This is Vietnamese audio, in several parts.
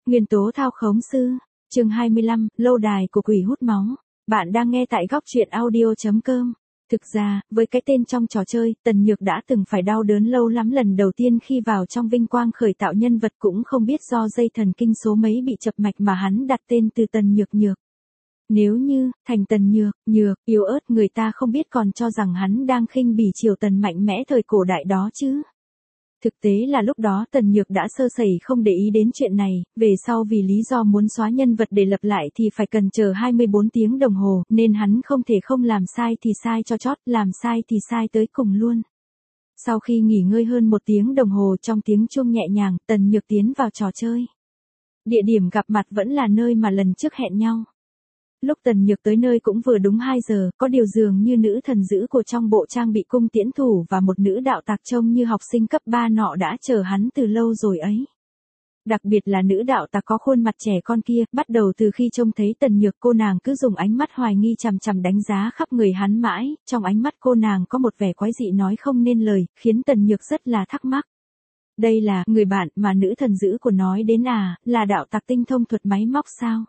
Nguyên tố thao khống sư, chương 25, lâu đài của quỷ hút máu. Bạn đang nghe tại góc truyện audio.com. Thực ra, với cái tên trong trò chơi, Tần Nhược đã từng phải đau đớn lâu lắm lần đầu tiên khi vào trong vinh quang khởi tạo nhân vật, cũng không biết do dây thần kinh số mấy bị chập mạch mà hắn đặt tên từ Tần Nhược Nhược. Nếu như, thành Tần Nhược, Nhược, yếu ớt, người ta không biết còn cho rằng hắn đang khinh bỉ Triều Tần mạnh mẽ thời cổ đại đó chứ. Thực tế là lúc đó Tần Nhược đã sơ sẩy không để ý đến chuyện này, về sau vì lý do muốn xóa nhân vật để lập lại thì phải cần chờ 24 tiếng đồng hồ, nên hắn không thể không làm sai thì sai cho chót, làm sai thì sai tới cùng luôn. Sau khi nghỉ ngơi hơn 1 tiếng đồng hồ trong tiếng chuông nhẹ nhàng, Tần Nhược tiến vào trò chơi. Địa điểm gặp mặt vẫn là nơi mà lần trước hẹn nhau. Lúc Tần Nhược tới nơi cũng vừa đúng 2 giờ, có điều dường như nữ thần dữ của trong bộ trang bị cung tiễn thủ và một nữ đạo tặc trông như học sinh cấp 3 nọ đã chờ hắn từ lâu rồi ấy. Đặc biệt là nữ đạo tặc có khuôn mặt trẻ con kia, bắt đầu từ khi trông thấy Tần Nhược cô nàng cứ dùng ánh mắt hoài nghi chằm chằm đánh giá khắp người hắn mãi, trong ánh mắt cô nàng có một vẻ quái dị nói không nên lời, khiến Tần Nhược rất là thắc mắc. Đây là người bạn mà nữ thần dữ của nói đến à, là đạo tặc tinh thông thuật máy móc sao?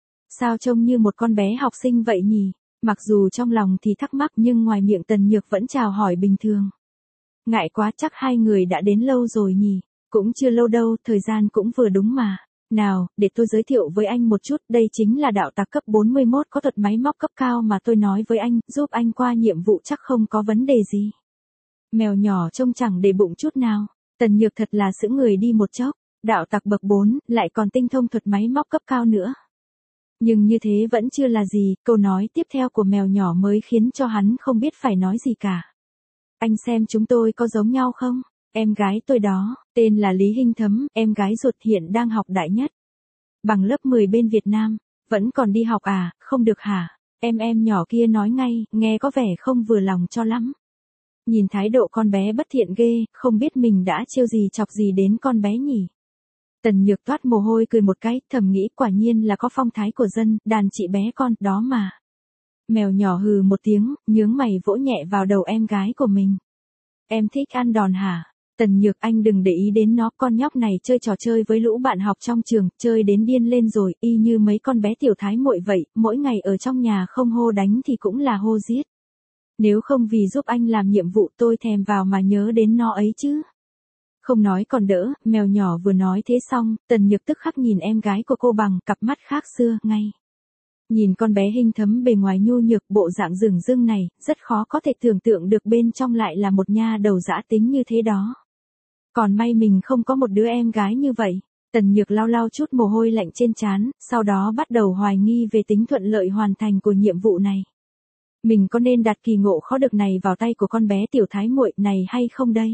Sao trông như một con bé học sinh vậy nhỉ? Mặc dù trong lòng thì thắc mắc nhưng ngoài miệng Tần Nhược vẫn chào hỏi bình thường. Ngại quá, chắc hai người đã đến lâu rồi nhỉ? Cũng chưa lâu đâu, thời gian cũng vừa đúng mà. Nào, để tôi giới thiệu với anh một chút, đây chính là đạo tặc cấp 41 có thuật máy móc cấp cao mà tôi nói với anh, giúp anh qua nhiệm vụ chắc không có vấn đề gì. Mèo nhỏ trông chẳng để bụng chút nào. Tần Nhược thật là sững người đi một chốc, đạo tặc bậc 4, lại còn tinh thông thuật máy móc cấp cao nữa. Nhưng như thế vẫn chưa là gì, câu nói tiếp theo của mèo nhỏ mới khiến cho hắn không biết phải nói gì cả. Anh xem chúng tôi có giống nhau không? Em gái tôi đó, tên là Lý Hinh Thấm, em gái ruột hiện đang học đại nhất. Bằng lớp 10 bên Việt Nam, vẫn còn đi học à, không được hả? Em nhỏ kia nói ngay, nghe có vẻ không vừa lòng cho lắm. Nhìn thái độ con bé bất thiện ghê, không biết mình đã trêu gì chọc gì đến con bé nhỉ? Tần Nhược toát mồ hôi cười một cái, thầm nghĩ quả nhiên là có phong thái của dân, đàn chị bé con, đó mà. Mèo nhỏ hừ một tiếng, nhướng mày vỗ nhẹ vào đầu em gái của mình. Em thích ăn đòn hả? Tần Nhược, anh đừng để ý đến nó, con nhóc này chơi trò chơi với lũ bạn học trong trường, chơi đến điên lên rồi, y như mấy con bé tiểu thái muội vậy, mỗi ngày ở trong nhà không hô đánh thì cũng là hô giết. Nếu không vì giúp anh làm nhiệm vụ tôi thèm vào mà nhớ đến nó ấy chứ. Không nói còn đỡ, mèo nhỏ vừa nói thế xong, Tần Nhược tức khắc nhìn em gái của cô bằng cặp mắt khác xưa, ngay. Nhìn con bé Hinh Thấm bề ngoài nhu nhược bộ dạng rừng rưng này, rất khó có thể tưởng tượng được bên trong lại là một nha đầu dã tính như thế đó. Còn may mình không có một đứa em gái như vậy. Tần Nhược lau lau chút mồ hôi lạnh trên trán, sau đó bắt đầu hoài nghi về tính thuận lợi hoàn thành của nhiệm vụ này. Mình có nên đặt kỳ ngộ khó được này vào tay của con bé tiểu thái muội này hay không đây?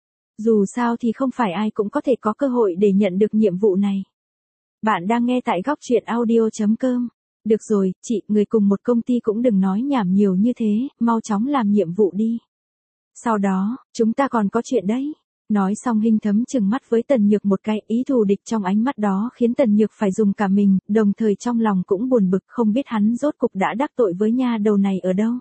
Dù sao thì không phải ai cũng có thể có cơ hội để nhận được nhiệm vụ này. Bạn đang nghe tại góc truyện audio.com. Được rồi, chị, người cùng một công ty cũng đừng nói nhảm nhiều như thế, mau chóng làm nhiệm vụ đi. Sau đó, chúng ta còn có chuyện đấy. Nói xong Hinh Thấm trừng mắt với Tần Nhược một cái, ý thù địch trong ánh mắt đó khiến Tần Nhược phải dùng cả mình, đồng thời trong lòng cũng buồn bực không biết hắn rốt cục đã đắc tội với nha đầu này ở đâu.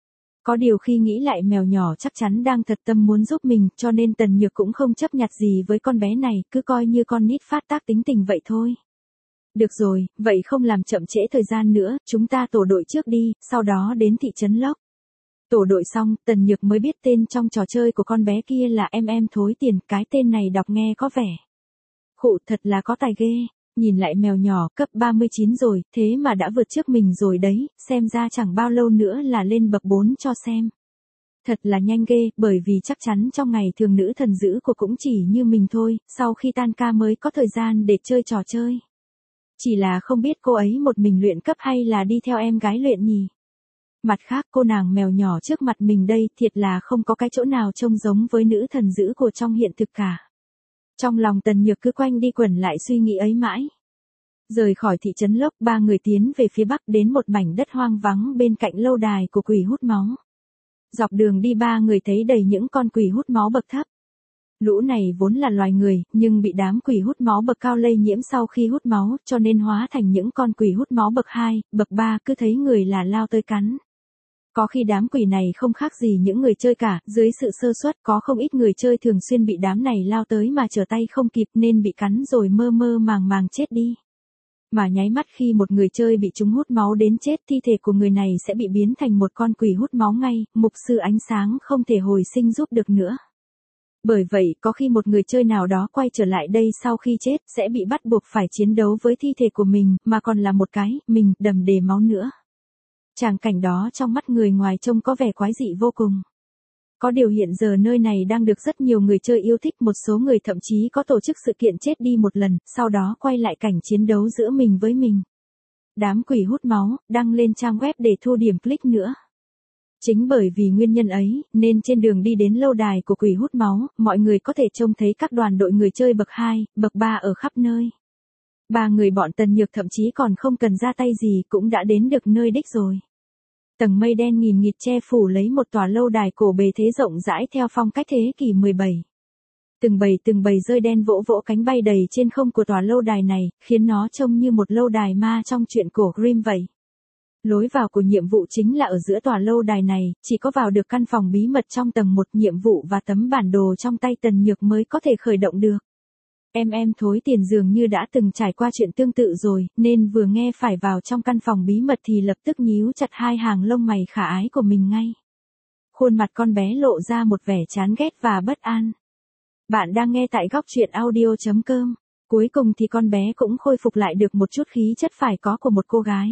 Có điều khi nghĩ lại mèo nhỏ chắc chắn đang thật tâm muốn giúp mình, cho nên Tần Nhược cũng không chấp nhặt gì với con bé này, cứ coi như con nít phát tác tính tình vậy thôi. Được rồi, vậy không làm chậm trễ thời gian nữa, chúng ta tổ đội trước đi, sau đó đến thị trấn Lốc. Tổ đội xong, Tần Nhược mới biết tên trong trò chơi của con bé kia là em thối tiền, cái tên này đọc nghe có vẻ. Khụ, thật là có tài ghê. Nhìn lại mèo nhỏ, cấp 39 rồi, thế mà đã vượt trước mình rồi đấy, xem ra chẳng bao lâu nữa là lên bậc 4 cho xem. Thật là nhanh ghê, bởi vì chắc chắn trong ngày thường nữ thần dữ của cũng chỉ như mình thôi, sau khi tan ca mới có thời gian để chơi trò chơi. Chỉ là không biết cô ấy một mình luyện cấp hay là đi theo em gái luyện nhỉ? Mặt khác cô nàng mèo nhỏ trước mặt mình đây thiệt là không có cái chỗ nào trông giống với nữ thần dữ của trong hiện thực cả. Trong lòng Tần Nhược cứ quanh đi quẩn lại suy nghĩ ấy mãi. Rời khỏi thị trấn Lốc, 3 người tiến về phía bắc đến một mảnh đất hoang vắng bên cạnh lâu đài của quỷ hút máu. Dọc đường đi 3 người thấy đầy những con quỷ hút máu bậc thấp. Lũ này vốn là loài người, nhưng bị đám quỷ hút máu bậc cao lây nhiễm sau khi hút máu, cho nên hóa thành những con quỷ hút máu bậc 2, bậc 3, cứ thấy người là lao tới cắn. Có khi đám quỷ này không khác gì những người chơi cả, dưới sự sơ suất có không ít người chơi thường xuyên bị đám này lao tới mà trở tay không kịp nên bị cắn rồi mơ mơ màng màng chết đi. Mà nháy mắt khi một người chơi bị chúng hút máu đến chết, thi thể của người này sẽ bị biến thành một con quỷ hút máu ngay, mục sư ánh sáng không thể hồi sinh giúp được nữa. Bởi vậy, có khi một người chơi nào đó quay trở lại đây sau khi chết, sẽ bị bắt buộc phải chiến đấu với thi thể của mình, mà còn là một cái, mình, đầm đìa máu nữa. Tràng cảnh đó trong mắt người ngoài trông có vẻ quái dị vô cùng. Có điều hiện giờ nơi này đang được rất nhiều người chơi yêu thích, một số người thậm chí có tổ chức sự kiện chết đi một lần, sau đó quay lại cảnh chiến đấu giữa mình với mình. Đám quỷ hút máu, đăng lên trang web để thu điểm click nữa. Chính bởi vì nguyên nhân ấy, nên trên đường đi đến lâu đài của quỷ hút máu, mọi người có thể trông thấy các đoàn đội người chơi bậc 2, bậc 3 ở khắp nơi. 3 người bọn Tần Nhược thậm chí còn không cần ra tay gì cũng đã đến được nơi đích rồi. Tầng mây đen nghìn nghịt che phủ lấy một tòa lâu đài cổ bề thế rộng rãi theo phong cách thế kỷ 17. Từng bầy rơi đen vỗ vỗ cánh bay đầy trên không của tòa lâu đài này, khiến nó trông như một lâu đài ma trong truyện cổ Grimm vậy. Lối vào của nhiệm vụ chính là ở giữa tòa lâu đài này, chỉ có vào được căn phòng bí mật trong tầng 1 nhiệm vụ và tấm bản đồ trong tay Tần Nhược mới có thể khởi động được. Em thối tiền dường như đã từng trải qua chuyện tương tự rồi, nên vừa nghe phải vào trong căn phòng bí mật thì lập tức nhíu chặt hai hàng lông mày khả ái của mình ngay. Khuôn mặt con bé lộ ra một vẻ chán ghét và bất an. Bạn đang nghe tại góc truyện audio.com. Cuối cùng thì con bé cũng khôi phục lại được một chút khí chất phải có của một cô gái.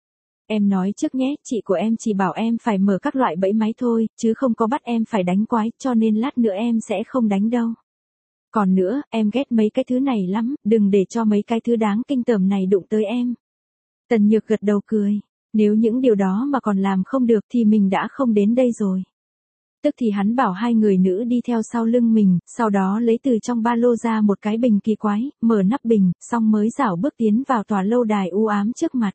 Em nói trước nhé, chị của em chỉ bảo em phải mở các loại bẫy máy thôi, chứ không có bắt em phải đánh quái, cho nên lát nữa em sẽ không đánh đâu. Còn nữa, em ghét mấy cái thứ này lắm, đừng để cho mấy cái thứ đáng kinh tởm này đụng tới em. Tần Nhược gật đầu cười. Nếu những điều đó mà còn làm không được thì mình đã không đến đây rồi. Tức thì hắn bảo hai người nữ đi theo sau lưng mình, sau đó lấy từ trong ba lô ra một cái bình kỳ quái, mở nắp bình, xong mới rảo bước tiến vào tòa lâu đài u ám trước mặt.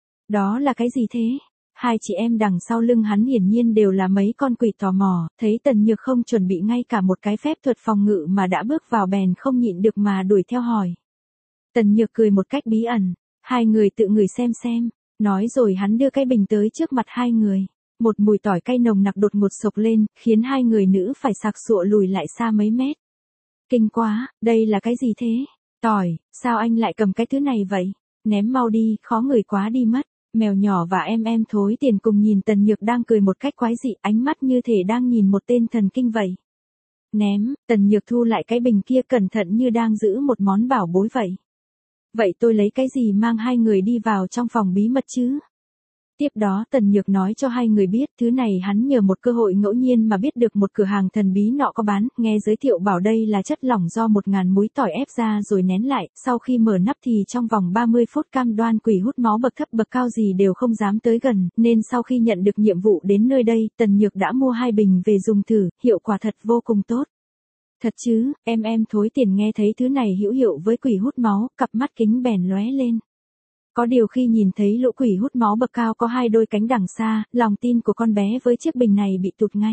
Đó là cái gì thế? Hai chị em đằng sau lưng hắn hiển nhiên đều là mấy con quỷ tò mò, thấy Tần Nhược không chuẩn bị ngay cả một cái phép thuật phòng ngự mà đã bước vào bèn không nhịn được mà đuổi theo hỏi. Tần Nhược cười một cách bí ẩn, hai người tự ngửi xem, nói rồi hắn đưa cái bình tới trước mặt hai người. Một mùi tỏi cay nồng nặc đột ngột sộc lên, khiến hai người nữ phải sặc sụa lùi lại xa mấy mét. Kinh quá, đây là cái gì thế? Tỏi, sao anh lại cầm cái thứ này vậy? Ném mau đi, khó ngửi quá đi mất. Mèo nhỏ và em thối tiền cùng nhìn Tần Nhược đang cười một cách quái dị, ánh mắt như thể đang nhìn một tên thần kinh vậy. Ném, Tần Nhược thu lại cái bình kia cẩn thận như đang giữ một món bảo bối vậy. Vậy tôi lấy cái gì mang hai người đi vào trong phòng bí mật chứ? Tiếp đó Tần Nhược nói cho hai người biết thứ này hắn nhờ một cơ hội ngẫu nhiên mà biết được một cửa hàng thần bí nọ có bán, nghe giới thiệu bảo đây là chất lỏng do 1000 múi tỏi ép ra rồi nén lại, sau khi mở nắp thì trong vòng 30 phút cam đoan quỷ hút máu bậc thấp bậc cao gì đều không dám tới gần, nên sau khi nhận được nhiệm vụ đến nơi đây, Tần Nhược đã mua 2 bình về dùng thử, hiệu quả thật vô cùng tốt. Thật chứ, em thối tiền nghe thấy thứ này hữu hiệu với quỷ hút máu, cặp mắt kính bèn lóe lên. Có điều khi nhìn thấy lũ quỷ hút máu bậc cao có 2 đôi cánh đằng xa, lòng tin của con bé với chiếc bình này bị tụt ngay.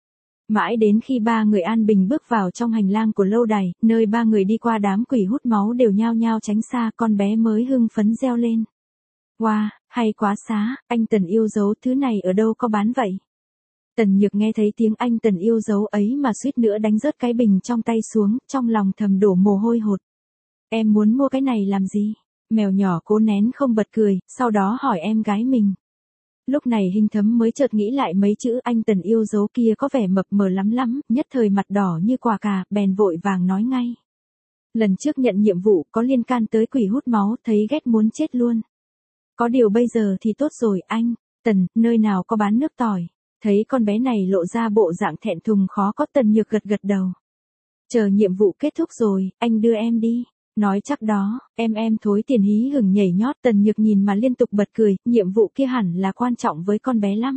Mãi đến khi 3 người an bình bước vào trong hành lang của lâu đài, nơi 3 người đi qua đám quỷ hút máu đều nhao nhao tránh xa, con bé mới hưng phấn reo lên. Wow, hay quá xá, anh Tần yêu dấu thứ này ở đâu có bán vậy? Tần Nhược nghe thấy tiếng anh Tần yêu dấu ấy mà suýt nữa đánh rớt cái bình trong tay xuống, trong lòng thầm đổ mồ hôi hột. Em muốn mua cái này làm gì? Mèo nhỏ cố nén không bật cười, sau đó hỏi em gái mình. Lúc này Hình Thấm mới chợt nghĩ lại mấy chữ anh Tần yêu dấu kia có vẻ mập mờ lắm, nhất thời mặt đỏ như quả cà, bèn vội vàng nói ngay. Lần trước nhận nhiệm vụ có liên can tới quỷ hút máu, thấy ghét muốn chết luôn. Có điều bây giờ thì tốt rồi anh, Tần, nơi nào có bán nước tỏi. Thấy con bé này lộ ra bộ dạng thẹn thùng khó có, Tần Nhược gật đầu. Chờ nhiệm vụ kết thúc rồi, anh đưa em đi. Nói chắc đó, em thối tiền hí hửng nhảy nhót. Tần Nhược nhìn mà liên tục bật cười, nhiệm vụ kia hẳn là quan trọng với con bé lắm.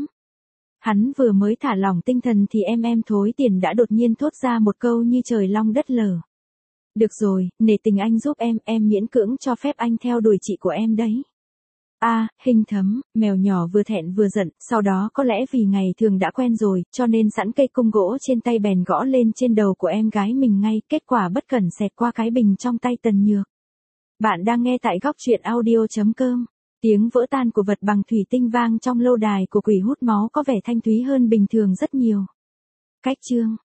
Hắn vừa mới thả lỏng tinh thần thì em thối tiền đã đột nhiên thốt ra một câu như trời long đất lở. Được rồi, nể tình anh giúp em miễn cưỡng cho phép anh theo đuổi chị của em đấy. Hình Thấm, mèo nhỏ vừa thẹn vừa giận, sau đó có lẽ vì ngày thường đã quen rồi, cho nên sẵn cây cung gỗ trên tay bèn gõ lên trên đầu của em gái mình ngay, kết quả bất cẩn xẹt qua cái bình trong tay Tần Nhược. Bạn đang nghe tại góc truyện audio.com. Tiếng vỡ tan của vật bằng thủy tinh vang trong lâu đài của quỷ hút máu có vẻ thanh thúy hơn bình thường rất nhiều. Cách chương